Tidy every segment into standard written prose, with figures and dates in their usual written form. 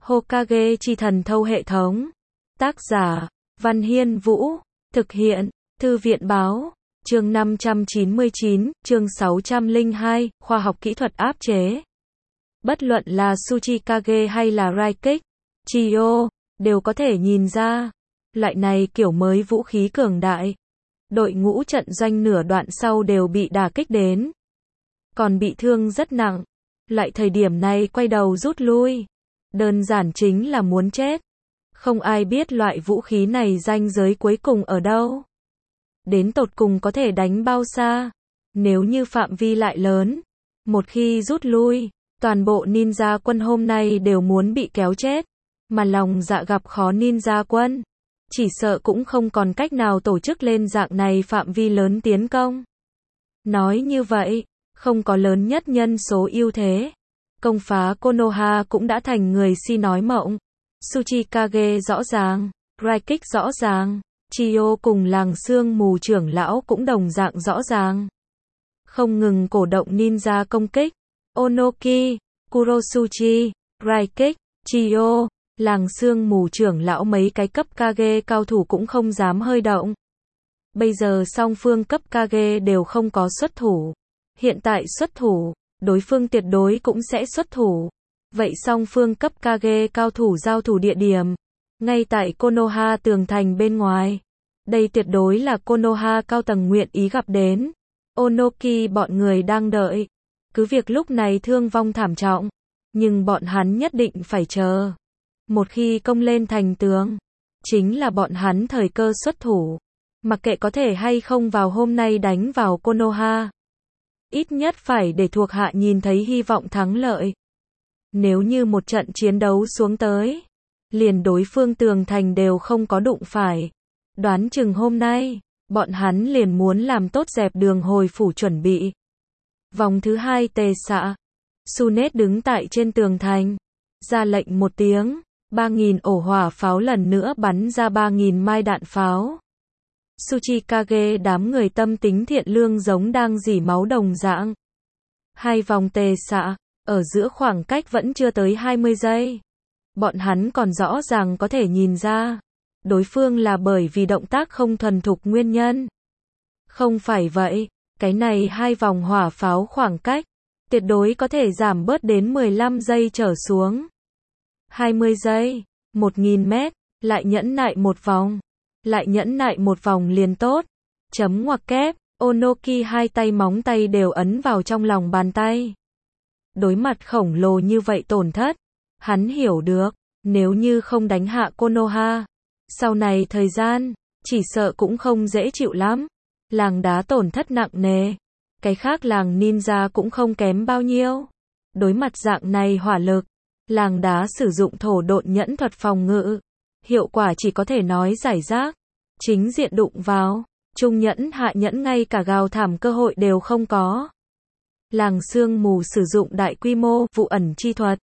Hokage chi thần thâu hệ thống. Tác giả, Văn Hiên Vũ. Thực hiện, Thư viện Báo. Chương 599, chương 602, khoa học kỹ thuật áp chế. Bất luận là Tsuchikage hay là Raikage, Chiyo, đều có thể nhìn ra. Loại này kiểu mới vũ khí cường đại. Đội ngũ trận doanh nửa đoạn sau đều bị đả kích đến. Còn bị thương rất nặng. Loại thời điểm này quay đầu rút lui. Đơn giản chính là muốn chết. Không ai biết loại vũ khí này ranh giới cuối cùng ở đâu. Đến tột cùng có thể đánh bao xa. Nếu như phạm vi lại lớn. Một khi rút lui, toàn bộ ninja quân hôm nay đều muốn bị kéo chết. Mà lòng dạ gặp khó ninja quân. Chỉ sợ cũng không còn cách nào tổ chức lên dạng này phạm vi lớn tiến công. Nói như vậy, không có lớn nhất nhân số ưu thế. Công phá Konoha cũng đã thành người si nói mộng. Tsuchikage rõ ràng, Raikage rõ ràng, Chiyo cùng làng sương mù trưởng lão cũng đồng dạng rõ ràng. Không ngừng cổ động ninja công kích. Onoki, Kurosuchi, Raikage, Chiyo, làng sương mù trưởng lão mấy cái cấp Kage cao thủ cũng không dám hơi động. Bây giờ song phương cấp Kage đều không có xuất thủ. Hiện tại xuất thủ, đối phương tuyệt đối cũng sẽ xuất thủ. Vậy song phương cấp Kage cao thủ giao thủ địa điểm, ngay tại Konoha tường thành bên ngoài. Đây tuyệt đối là Konoha cao tầng nguyện ý gặp đến. Onoki bọn người đang đợi. Cứ việc lúc này thương vong thảm trọng, nhưng bọn hắn nhất định phải chờ. Một khi công lên thành tường, chính là bọn hắn thời cơ xuất thủ. Mặc kệ có thể hay không vào hôm nay đánh vào Konoha. Ít nhất phải để thuộc hạ nhìn thấy hy vọng thắng lợi. Nếu như một trận chiến đấu xuống tới, liền đối phương tường thành đều không có đụng phải. Đoán chừng hôm nay, bọn hắn liền muốn làm tốt dẹp đường hồi phủ chuẩn bị. Vòng thứ 2 tề xạ. Sunet đứng tại trên tường thành. Ra lệnh một tiếng, 3.000 ổ hỏa pháo lần nữa bắn ra 3.000 mai đạn pháo. Tsuchikage đám người tâm tính thiện lương giống đang rỉ máu đồng dạng. Hai vòng tề xạ, ở giữa khoảng cách vẫn chưa tới 20 giây. Bọn hắn còn rõ ràng có thể nhìn ra, đối phương là bởi vì động tác không thuần thục nguyên nhân. Không phải vậy, cái này hai vòng hỏa pháo khoảng cách, tuyệt đối có thể giảm bớt đến 15 giây trở xuống. 20 giây, 1.000 mét, lại nhẫn nại một vòng. Lại nhẫn nại một vòng liền tốt. Chấm ngoặc kép, Onoki hai tay móng tay đều ấn vào trong lòng bàn tay. Đối mặt khổng lồ như vậy tổn thất, hắn hiểu được, nếu như không đánh hạ Konoha, sau này thời gian, chỉ sợ cũng không dễ chịu lắm. Làng đá tổn thất nặng nề, cái khác làng ninja cũng không kém bao nhiêu. Đối mặt dạng này hỏa lực, làng đá sử dụng thổ độn nhẫn thuật phòng ngự. Hiệu quả chỉ có thể nói giải rác. Chính diện đụng vào, trung nhẫn hạ nhẫn ngay cả gào thảm cơ hội đều không có. Làng sương mù sử dụng đại quy mô vụ ẩn chi thuật.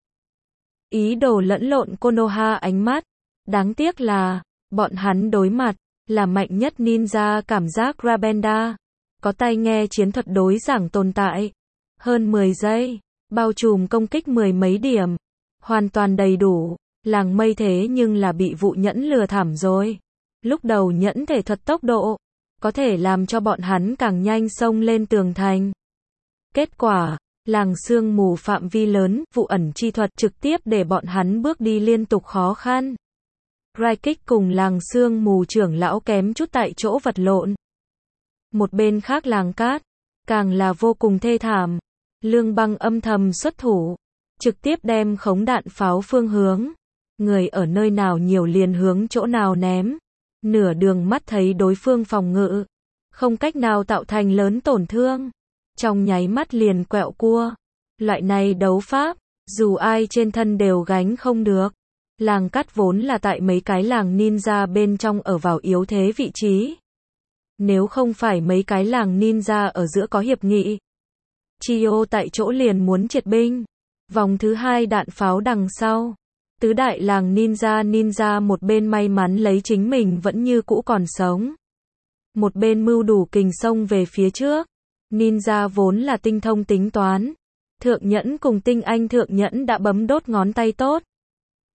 Ý đồ lẫn lộn Konoha ánh mắt. Đáng tiếc là, bọn hắn đối mặt, là mạnh nhất ninja cảm giác Rabenda. Có tai nghe chiến thuật đối giảng tồn tại. Hơn 10 giây, bao trùm công kích mười mấy điểm. Hoàn toàn đầy đủ. Làng mây thế nhưng là bị vụ nhẫn lừa thảm rồi. Lúc đầu nhẫn thể thuật tốc độ, có thể làm cho bọn hắn càng nhanh xông lên tường thành. Kết quả, làng sương mù phạm vi lớn, vụ ẩn chi thuật trực tiếp để bọn hắn bước đi liên tục khó khăn. Raikage cùng làng sương mù trưởng lão kém chút tại chỗ vật lộn. Một bên khác làng cát, càng là vô cùng thê thảm. Lương Băng âm thầm xuất thủ, trực tiếp đem khống đạn pháo phương hướng. Người ở nơi nào nhiều liền hướng chỗ nào ném. Nửa đường mắt thấy đối phương phòng ngự, không cách nào tạo thành lớn tổn thương. Trong nháy mắt liền quẹo cua. Loại này đấu pháp, dù ai trên thân đều gánh không được. Làng cát vốn là tại mấy cái làng ninja bên trong ở vào yếu thế vị trí. Nếu không phải mấy cái làng ninja ở giữa có hiệp nghị, Chiyo tại chỗ liền muốn triệt binh. Vòng thứ 2 đạn pháo đằng sau. Tứ đại làng ninja một bên may mắn lấy chính mình vẫn như cũ còn sống. Một bên mưu đủ kình xông về phía trước. Ninja vốn là tinh thông tính toán. Thượng nhẫn cùng tinh anh thượng nhẫn đã bấm đốt ngón tay tốt.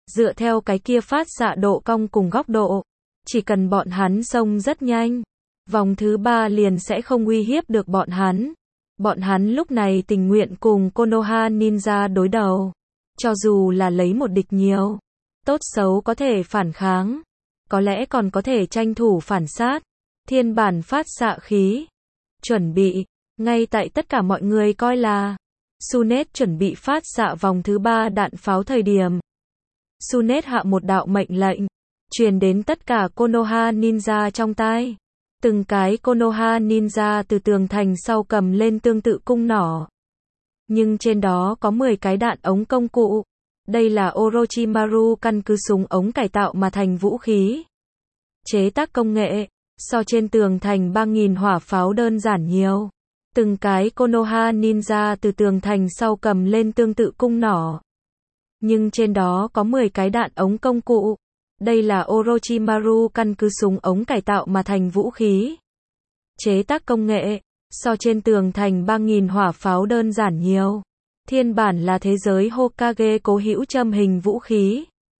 Dựa theo cái kia phát xạ độ cong cùng góc độ, chỉ cần bọn hắn xông rất nhanh, vòng thứ 3 liền sẽ không uy hiếp được bọn hắn. Bọn hắn lúc này tình nguyện cùng Konoha Ninja đối đầu. Cho dù là lấy một địch nhiều, tốt xấu có thể phản kháng, có lẽ còn có thể tranh thủ phản sát. Thiên bản phát xạ khí. Chuẩn bị. Ngay tại tất cả mọi người coi là Sunet chuẩn bị phát xạ vòng thứ 3 đạn pháo thời điểm, Sunet hạ một đạo mệnh lệnh, truyền đến tất cả Konoha Ninja trong tai. Từng cái Konoha Ninja từ tường thành sau cầm lên tương tự cung nỏ. Nhưng trên đó có 10 cái đạn ống công cụ. Đây là Orochimaru căn cứ súng ống cải tạo mà thành vũ khí. Chế tác công nghệ, so trên tường thành 3.000 hỏa pháo đơn giản nhiều. Từng cái Konoha Ninja từ tường thành sau cầm lên tương tự cung nỏ. Nhưng trên đó có 10 cái đạn ống công cụ. Đây là Orochimaru căn cứ súng ống cải tạo mà thành vũ khí. Chế tác công nghệ, so trên tường thành 3.000 hỏa pháo đơn giản nhiều. Thiên bản là thế giới Hokage cố hữu châm hình vũ khí.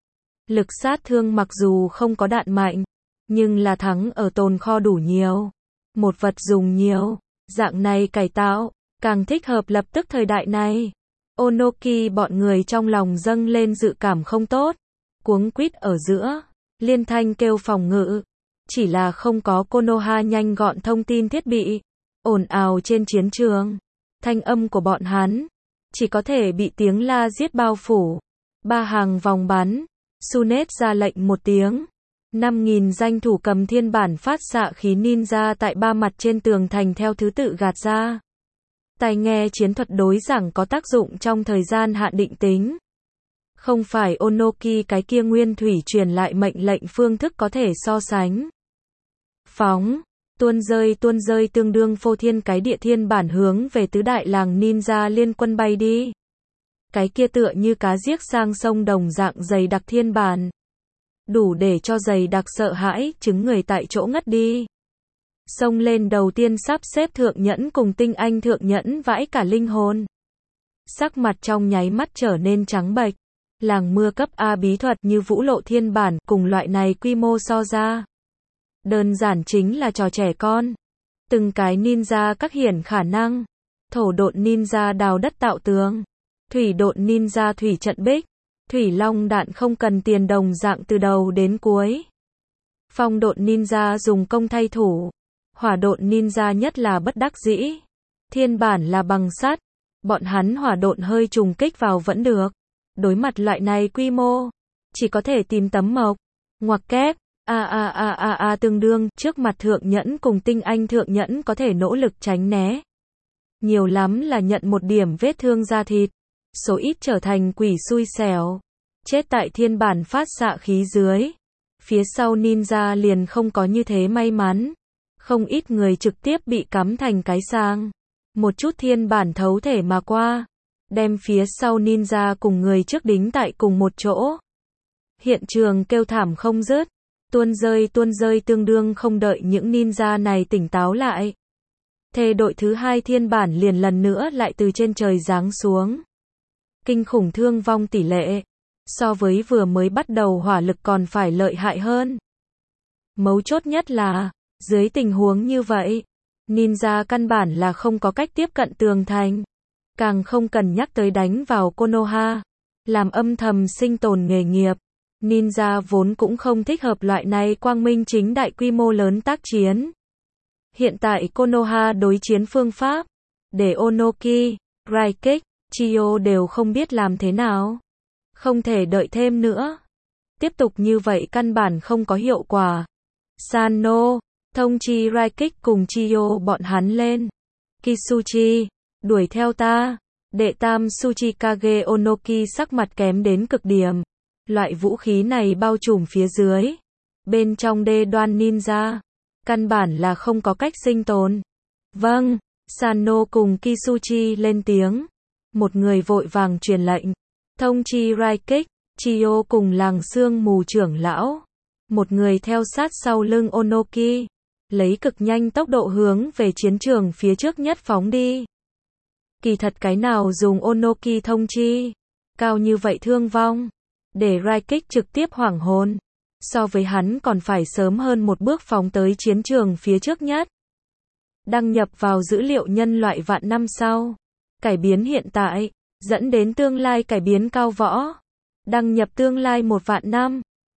Lực sát thương mặc dù không có đạn mạnh, nhưng là thắng ở tồn kho đủ nhiều. Một vật dùng nhiều, dạng này cải tạo, càng thích hợp lập tức thời đại này. Onoki bọn người trong lòng dâng lên dự cảm không tốt. Cuống quýt ở giữa, liên thanh kêu phòng ngự. Chỉ là không có Konoha nhanh gọn thông tin thiết bị. Ồn ào trên chiến trường. Thanh âm của bọn hắn chỉ có thể bị tiếng la giết bao phủ. 3 hàng vòng bắn. Sunet ra lệnh một tiếng. 5.000 danh thủ cầm thiên bản phát xạ khí ninja tại 3 mặt trên tường thành theo thứ tự gạt ra. Tai nghe chiến thuật đối giảng có tác dụng trong thời gian hạn định tính. Không phải Onoki cái kia nguyên thủy truyền lại mệnh lệnh phương thức có thể so sánh. Phóng, tuôn rơi tương đương phô thiên cái địa thiên bản hướng về tứ đại làng ninja liên quân bay đi. Cái kia tựa như cá giết sang sông đồng dạng dày đặc thiên bản. Đủ để cho dày đặc sợ hãi, chứng người tại chỗ ngất đi. Xông lên đầu tiên sắp xếp thượng nhẫn cùng tinh anh thượng nhẫn vãi cả linh hồn. Sắc mặt trong nháy mắt trở nên trắng bệch. Làng mưa cấp A bí thuật như vũ lộ thiên bản cùng loại này quy mô so ra. Đơn giản chính là trò trẻ con. Từng cái ninja các hiển khả năng. Thổ độn ninja đào đất tạo tường. Thủy độn ninja thủy trận bích. Thủy long đạn không cần tiền đồng dạng từ đầu đến cuối. Phong độn ninja dùng công thay thủ. Hỏa độn ninja nhất là bất đắc dĩ. Thiên bản là bằng sắt. Bọn hắn hỏa độn hơi trùng kích vào vẫn được. Đối mặt loại này quy mô, chỉ có thể tìm tấm mộc, ngoặc kép, tương đương, trước mặt thượng nhẫn cùng tinh anh thượng nhẫn có thể nỗ lực tránh né. Nhiều lắm là nhận một điểm vết thương da thịt, số ít trở thành quỷ xui xẻo, chết tại thiên bản phát xạ khí dưới. Phía sau ninja liền không có như thế may mắn, không ít người trực tiếp bị cắm thành cái sang, một chút thiên bản thấu thể mà qua. Đem phía sau ninja cùng người trước đính tại cùng một chỗ. Hiện trường kêu thảm không dứt. Tuôn rơi tương đương không đợi những ninja này tỉnh táo lại. Thề đội thứ 2 thiên bản liền lần nữa lại từ trên trời giáng xuống. Kinh khủng thương vong tỷ lệ. So với vừa mới bắt đầu hỏa lực còn phải lợi hại hơn. Mấu chốt nhất là, dưới tình huống như vậy, ninja căn bản là không có cách tiếp cận tường thành. Càng không cần nhắc tới đánh vào Konoha, làm âm thầm sinh tồn nghề nghiệp. Ninja vốn cũng không thích hợp loại này quang minh chính đại quy mô lớn tác chiến. Hiện tại Konoha đối chiến phương pháp, để Onoki, Raikik, Chiyo đều không biết làm thế nào. Không thể đợi thêm nữa. Tiếp tục như vậy căn bản không có hiệu quả. Sano, thông chi Raikik cùng Chiyo bọn hắn lên. Kisuchi, đuổi theo ta. Đệ tam Tsuchikage Onoki sắc mặt kém đến cực điểm. Loại vũ khí này bao trùm phía dưới. Bên trong đê đoan ninja. Căn bản là không có cách sinh tồn. Vâng, Sano cùng Kisuchi lên tiếng. Một người vội vàng truyền lệnh. Thông chi Raikik, Chiyo cùng làng sương mù trưởng lão. Một người theo sát sau lưng Onoki. Lấy cực nhanh tốc độ hướng về chiến trường phía trước nhất phóng đi. Kỳ thật cái nào dùng Onoki thông chi. Cao như vậy thương vong. để Raikik trực tiếp hoảng hồn. So với hắn còn phải sớm hơn một bước phóng tới chiến trường phía trước nhất. Đăng nhập vào dữ liệu nhân loại vạn năm sau. Cải biến hiện tại, dẫn đến tương lai cải biến cao võ. Đăng nhập tương lai 1 vạn năm.